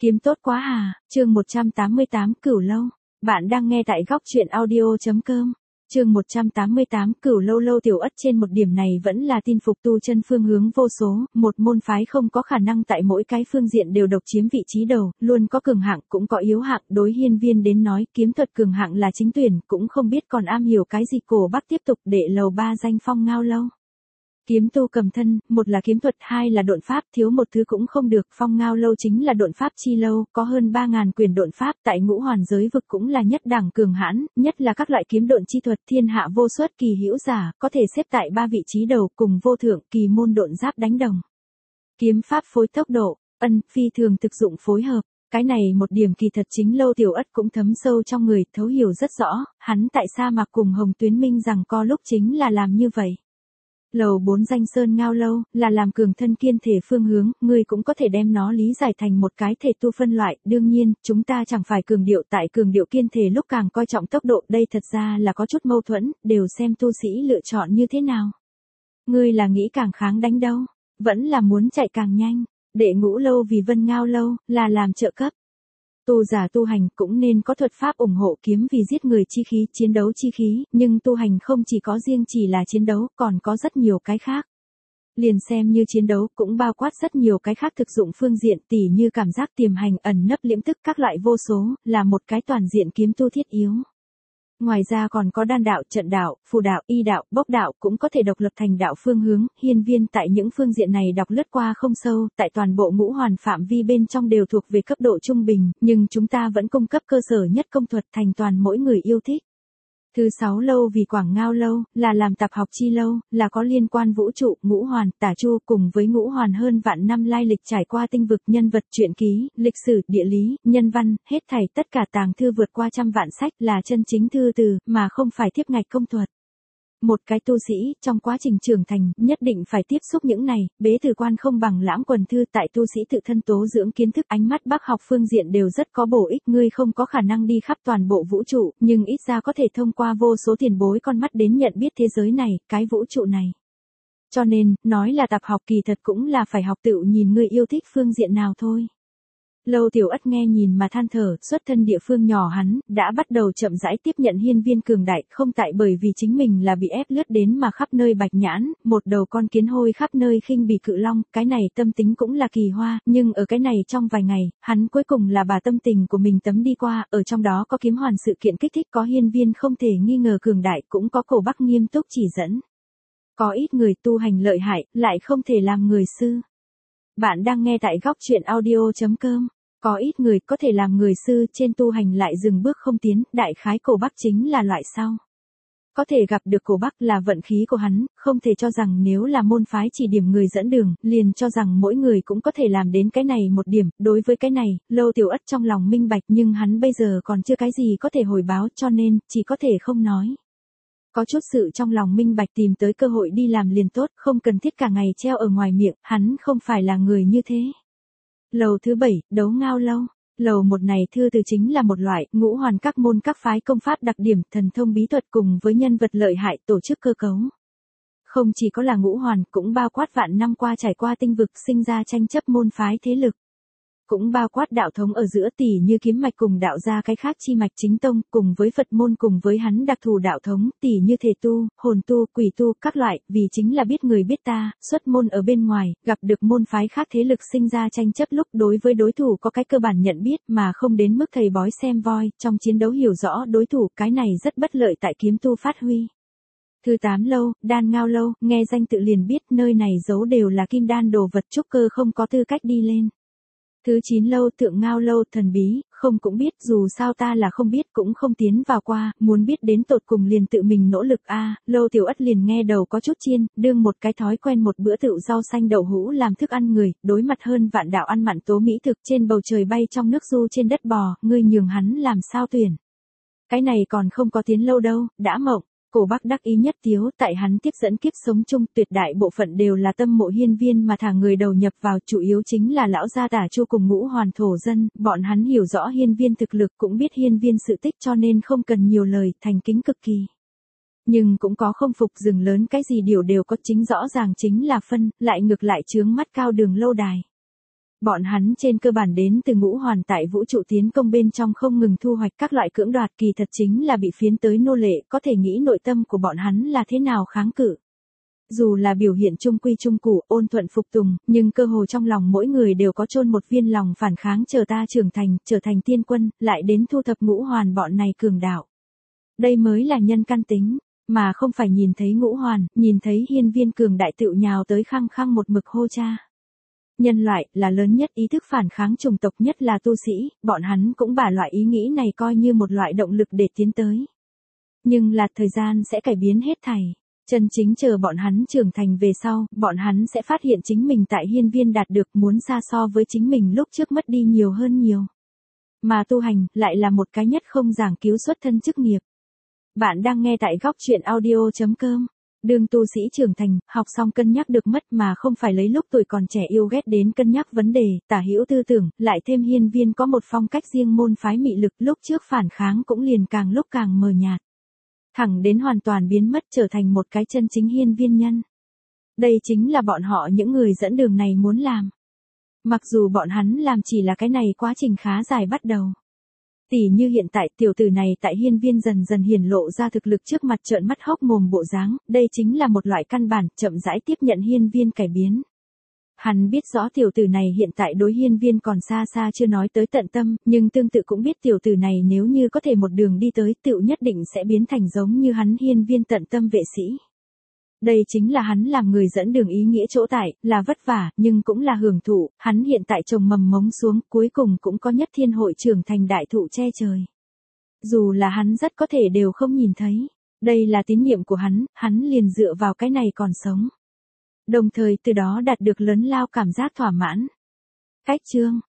Kiếm tốt quá à, chương 188 Cửu Lâu. Bạn đang nghe tại góc truyện audio.com. Chương 188 Cửu Lâu. Lâu Tiểu Ất trên một điểm này vẫn là tin phục tu chân phương hướng vô số, một môn phái không có khả năng tại mỗi cái phương diện đều độc chiếm vị trí đầu, luôn có cường hạng cũng có yếu hạng. Đối Hiên Viên đến nói kiếm thuật cường hạng là chính tuyển, cũng không biết còn am hiểu cái gì. Cổ Bắc tiếp tục để lầu 3 danh Phong Ngao Lâu. Kiếm tu cầm thân, một là kiếm thuật, hai là độn pháp, thiếu một thứ cũng không được. Phong Ngao Lâu chính là độn pháp chi lâu, có hơn 3.000 quyền độn pháp, tại ngũ hoàn giới vực cũng là nhất đẳng cường hãn, nhất là các loại kiếm độn chi thuật, thiên hạ vô xuất kỳ hữu giả, có thể xếp tại 3 vị trí đầu, cùng vô thượng kỳ môn độn giáp đánh đồng. Kiếm pháp phối tốc độ, phi thường thực dụng phối hợp. Cái này một điểm kỳ thật chính Lâu Tiểu Ất cũng thấm sâu trong người, thấu hiểu rất rõ, hắn tại sa mạc cùng Hồng Tuyến Minh rằng co lúc chính là làm như vậy. Lầu 4 danh Sơn Ngao Lâu, là làm cường thân kiên thể phương hướng, ngươi cũng có thể đem nó lý giải thành một cái thể tu phân loại, đương nhiên, chúng ta chẳng phải cường điệu, tại cường điệu kiên thể lúc càng coi trọng tốc độ, đây thật ra là có chút mâu thuẫn, đều xem tu sĩ lựa chọn như thế nào. Ngươi là nghĩ càng kháng đánh đâu, vẫn là muốn chạy càng nhanh. Đệ Ngũ Lâu vì Vân Ngao Lâu, là làm trợ cấp. Tu giả tu hành cũng nên có thuật pháp ủng hộ, kiếm vì giết người chi khí, chiến đấu chi khí, nhưng tu hành không chỉ có riêng chỉ là chiến đấu, còn có rất nhiều cái khác. Liền xem như chiến đấu cũng bao quát rất nhiều cái khác thực dụng phương diện, tỉ như cảm giác tiềm hành, ẩn nấp liễm tức, các loại vô số, là một cái toàn diện kiếm tu thiết yếu. Ngoài ra còn có đan đạo, trận đạo, phù đạo, y đạo, bốc đạo cũng có thể độc lập thành đạo phương hướng. Hiên Viên tại những phương diện này đọc lướt qua không sâu, tại toàn bộ ngũ hoàn phạm vi bên trong đều thuộc về cấp độ trung bình, nhưng chúng ta vẫn cung cấp cơ sở nhất công thuật thành toàn mỗi người yêu thích. Thứ 6 lâu vì Quảng Ngao Lâu, là làm tạp học chi lâu, là có liên quan vũ trụ, ngũ hoàn, tả chu cùng với ngũ hoàn hơn vạn năm lai lịch, trải qua tinh vực, nhân vật, truyện ký, lịch sử, địa lý, nhân văn, hết thảy tất cả tàng thư vượt qua trăm vạn sách, là chân chính thư từ, mà không phải tiếp ngạch công thuật. Một cái tu sĩ, trong quá trình trưởng thành, nhất định phải tiếp xúc những này, bế tử quan không bằng lãm quần thư, tại tu sĩ tự thân tố dưỡng kiến thức, ánh mắt bác học phương diện đều rất có bổ ích. Ngươi không có khả năng đi khắp toàn bộ vũ trụ, nhưng ít ra có thể thông qua vô số tiền bối con mắt đến nhận biết thế giới này, cái vũ trụ này. Cho nên, nói là tạp học kỳ thật cũng là phải học tự nhìn ngươi yêu thích phương diện nào thôi. Lâu Tiểu Ất nghe nhìn mà than thở, xuất thân địa phương nhỏ hắn, đã bắt đầu chậm rãi tiếp nhận Hiên Viên cường đại, không tại bởi vì chính mình là bị ép lướt đến mà khắp nơi bạch nhãn, một đầu con kiến hôi khắp nơi khinh bỉ cự long, cái này tâm tính cũng là kỳ hoa, nhưng ở cái này trong vài ngày, hắn cuối cùng là bà tâm tình của mình tấm đi qua, ở trong đó có kiếm hoàn sự kiện kích thích, có Hiên Viên không thể nghi ngờ cường đại, cũng có Cổ Bắc nghiêm túc chỉ dẫn. Có ít người tu hành lợi hại, lại không thể làm người sư. Bạn đang nghe tại góc truyện audio.com. Có ít người có thể làm người sư trên tu hành lại dừng bước không tiến, đại khái Cổ Bắc chính là loại sau. Có thể gặp được Cổ Bắc là vận khí của hắn, không thể cho rằng nếu là môn phái chỉ điểm người dẫn đường, liền cho rằng mỗi người cũng có thể làm đến cái này một điểm. Đối với cái này, Lâu Tiểu Ất trong lòng minh bạch, nhưng hắn bây giờ còn chưa cái gì có thể hồi báo, cho nên, chỉ có thể không nói. Có chút sự trong lòng minh bạch, tìm tới cơ hội đi làm liền tốt, không cần thiết cả ngày treo ở ngoài miệng, hắn không phải là người như thế. Lầu thứ 7, Đấu Ngao Lâu. Lầu một này thư từ chính là một loại, ngũ hoàn các môn các phái công pháp đặc điểm, thần thông bí thuật cùng với nhân vật lợi hại, tổ chức cơ cấu. Không chỉ có là ngũ hoàn, cũng bao quát vạn năm qua trải qua tinh vực sinh ra tranh chấp môn phái thế lực. Cũng bao quát đạo thống ở giữa, tỉ như kiếm mạch cùng đạo gia cái khác chi mạch chính tông, cùng với Phật môn cùng với hắn đặc thù đạo thống, tỉ như thể tu, hồn tu, quỷ tu, các loại, vì chính là biết người biết ta, xuất môn ở bên ngoài, gặp được môn phái khác thế lực sinh ra tranh chấp lúc đối với đối thủ có cái cơ bản nhận biết mà không đến mức thầy bói xem voi, trong chiến đấu hiểu rõ đối thủ, cái này rất bất lợi tại kiếm tu phát huy. Thứ 8 lâu, Đan Ngao Lâu, nghe danh tự liền biết nơi này giấu đều là kim đan đồ vật, trúc cơ không có tư cách đi lên. Thứ 9 lâu, Tượng Ngao Lâu, thần bí, không cũng biết, dù sao ta là không biết cũng không tiến vào qua, muốn biết đến tột cùng liền tự mình nỗ lực a. Lâu Tiểu Ất liền nghe đầu có chút chiên, đương một cái thói quen một bữa tựu rau xanh đậu hũ làm thức ăn người, đối mặt hơn vạn đạo ăn mặn tố mỹ thực, trên bầu trời bay trong nước du trên đất bò, ngươi nhường hắn làm sao tuyển. Cái này còn không có tiến lâu đâu, đã mộng. Cổ Bắc đắc ý nhất tiếu, tại hắn tiếp dẫn kiếp sống chung, tuyệt đại bộ phận đều là tâm mộ Hiên Viên mà thả người đầu nhập vào, chủ yếu chính là lão gia tả chu cùng ngũ hoàn thổ dân, bọn hắn hiểu rõ Hiên Viên thực lực, cũng biết Hiên Viên sự tích, cho nên không cần nhiều lời, thành kính cực kỳ. Nhưng cũng có không phục, rừng lớn cái gì điều đều có, chính rõ ràng chính là phân, lại ngược lại chướng mắt Cao Đường lâu đài. Bọn hắn trên cơ bản đến từ ngũ hoàn tại vũ trụ tiến công bên trong không ngừng thu hoạch các loại cưỡng đoạt, kỳ thật chính là bị phiến tới nô lệ, có thể nghĩ nội tâm của bọn hắn là thế nào kháng cự. Dù là biểu hiện trung quy trung cụ, ôn thuận phục tùng, nhưng cơ hồ trong lòng mỗi người đều có chôn một viên lòng phản kháng, chờ ta trưởng thành, trở thành tiên quân, lại đến thu thập ngũ hoàn bọn này cường đạo. Đây mới là nhân căn tính, mà không phải nhìn thấy ngũ hoàn, nhìn thấy hiên viên cường đại tựu nhào tới khăng khăng một mực hô cha. Nhân loại là lớn nhất ý thức phản kháng chủng tộc, nhất là tu sĩ, bọn hắn cũng把loại ý nghĩ này coi như một loại động lực để tiến tới. Nhưng là thời gian sẽ cải biến hết thảy. Chân chính chờ bọn hắn trưởng thành về sau, bọn hắn sẽ phát hiện chính mình tại hiên viên đạt được muốn xa so với chính mình lúc trước mất đi nhiều hơn nhiều. Mà tu hành lại là một cái nhất không giảng cứu xuất thân chức nghiệp. Bạn đang nghe tại góc truyện audio.com. Đường tu sĩ trưởng thành, học xong cân nhắc được mất mà không phải lấy lúc tuổi còn trẻ yêu ghét đến cân nhắc vấn đề, tả hữu tư tưởng, lại thêm hiên viên có một phong cách riêng môn phái mị lực, lúc trước phản kháng cũng liền càng lúc càng mờ nhạt. Thẳng đến hoàn toàn biến mất, trở thành một cái chân chính hiên viên nhân. Đây chính là bọn họ những người dẫn đường này muốn làm. Mặc dù bọn hắn làm chỉ là cái này quá trình khá dài bắt đầu. Tỉ như hiện tại tiểu tử này tại hiên viên dần dần hiển lộ ra thực lực trước mặt, trợn mắt hốc mồm bộ dáng, đây chính là một loại căn bản, chậm rãi tiếp nhận hiên viên cải biến. Hắn biết rõ tiểu tử này hiện tại đối hiên viên còn xa xa chưa nói tới tận tâm, nhưng tương tự cũng biết tiểu tử này nếu như có thể một đường đi tới, tựu nhất định sẽ biến thành giống như hắn hiên viên tận tâm vệ sĩ. Đây chính là hắn làm người dẫn đường ý nghĩa chỗ tại, là vất vả, nhưng cũng là hưởng thụ, hắn hiện tại trồng mầm mống xuống, cuối cùng cũng có nhất thiên hội trưởng thành đại thụ che trời. Dù là hắn rất có thể đều không nhìn thấy, đây là tín nhiệm của hắn liền dựa vào cái này còn sống. Đồng thời từ đó đạt được lớn lao cảm giác thỏa mãn. Cách chương